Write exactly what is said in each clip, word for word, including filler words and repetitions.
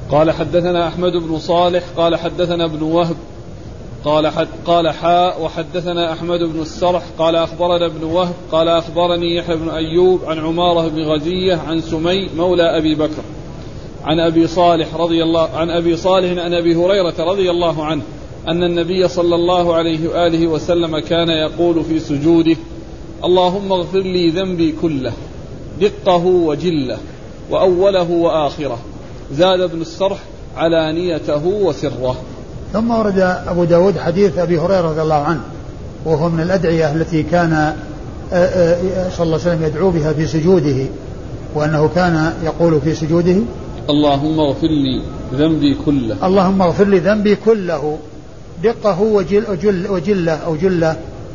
قال حدثنا أحمد بن صالح قال حدثنا ابن وهب قال حد قال حاء وحدثنا أحمد بن السرح قال أخبرنا ابن وهب قال أخبرني يحيى بن أيوب عن عمارة بن غزية عن سمي مولى أبي بكر عن أبي صالح رضي الله عن أبي صالح عن أبي هريرة رضي الله عنه أن النبي صلى الله عليه وآله وسلم كان يقول في سجوده: اللهم اغفر لي ذنبي كله دقه وجله وأوله وآخره. زاد ابن السرح علانيته وسره. ثم ورد أبو داود حديث أبي هريرة رضي الله عنه، وهو من الأدعية التي كان صلى الله عليه وسلم يدعو بها في سجوده، وأنه كان يقول في سجوده: اللهم اغفر لي ذنبي كله اللهم اغفر لي ذنبي كله دقه وجل وجل وجله أو جله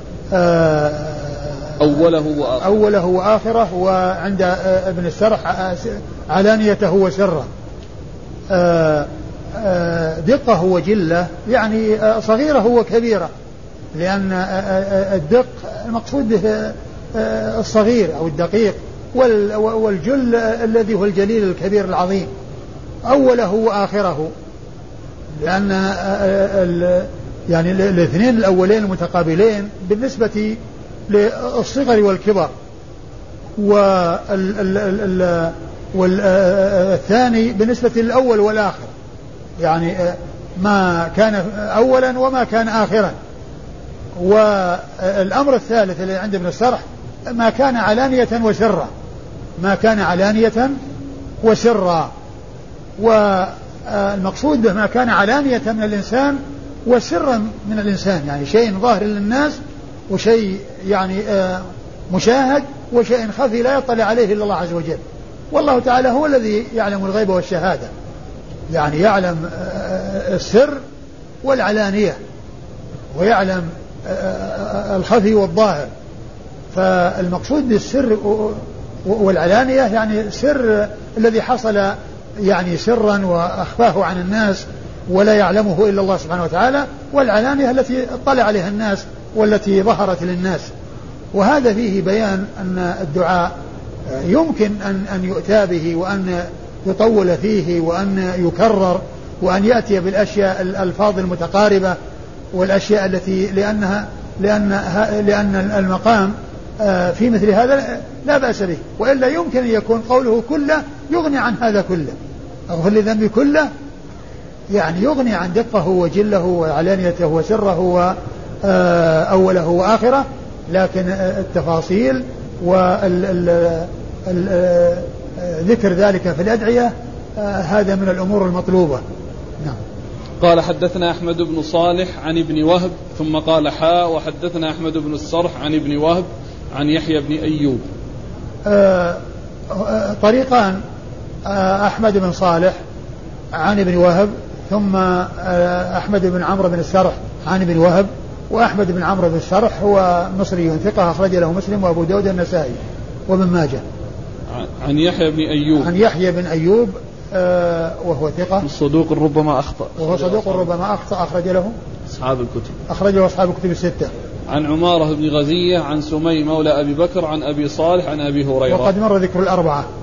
أوله وآخره أوله وآخره وعند ابن السرح علانيته وسره. دقه وجله يعني صغيره وكبيره، لأن الدق المقصود به الصغير أو الدقيق، والجل الذي هو الجليل الكبير العظيم. أوله وآخره، لأن يعني الاثنين الأولين المتقابلين بالنسبة للصغر والكبر، والثاني بالنسبة للأول والآخر، يعني ما كان أولا وما كان آخرا. والأمر الثالث اللي عند ابن السرح ما كان علانية وسرا، ما كان علانية وسرا. والمقصود به ما كان علانية من الإنسان وسرا من الإنسان، يعني شيء ظاهر للناس وشيء يعني مشاهد وشيء خفي لا يطلع عليه إلا الله عز وجل. والله تعالى هو الذي يعلم الغيب والشهادة، يعني يعلم السر والعلانية ويعلم الخفي والظاهر. فالمقصود بالسر والعلانية يعني السر الذي حصل يعني سرا وأخفاه عن الناس ولا يعلمه إلا الله سبحانه وتعالى، والعلانية التي اطلع عليها الناس والتي ظهرت للناس. وهذا فيه بيان أن الدعاء يمكن أن أن يؤتى به، وأن يطول فيه، وأن يكرر، وأن يأتي بالأشياء الألفاظ المتقاربة والأشياء التي لأنها لأن لأن المقام في مثل هذا لا بأس به، وإلا يمكن أن يكون قوله كله يغني عن هذا كله. اغفر لي ذنبي كله يعني يغني عن دقه وجله وعلانيته وسره وأوله وآخره، لكن التفاصيل وذكر ذلك في الأدعية هذا من الأمور المطلوبة. نعم. قال حدثنا أحمد بن صالح عن ابن وهب ثم قال حاء وحدثنا أحمد بن السرح عن ابن وهب عن يحيى بن أيوب. آه طريقان، آه أحمد بن صالح عن ابن وهب، ثم آه أحمد بن عمرو بن السرح عن ابن وهب. وأحمد بن عمرو بن السرح هو مصري ثقة أخرج له مسلم وأبو داود النسائي وابن ماجه. عن يحيى بن أيوب عن يحيى بن أيوب آه وهو ثقة صدوق ربما أخطأ وهو صدوق ربما أخطأ أخرج له أصحاب الكتب أخرج له أصحاب الكتب الستة. عن عمارة بن غزية عن سمي مولى أبي بكر عن أبي صالح عن أبي هريرة. وقد مر ذكر الأربعة.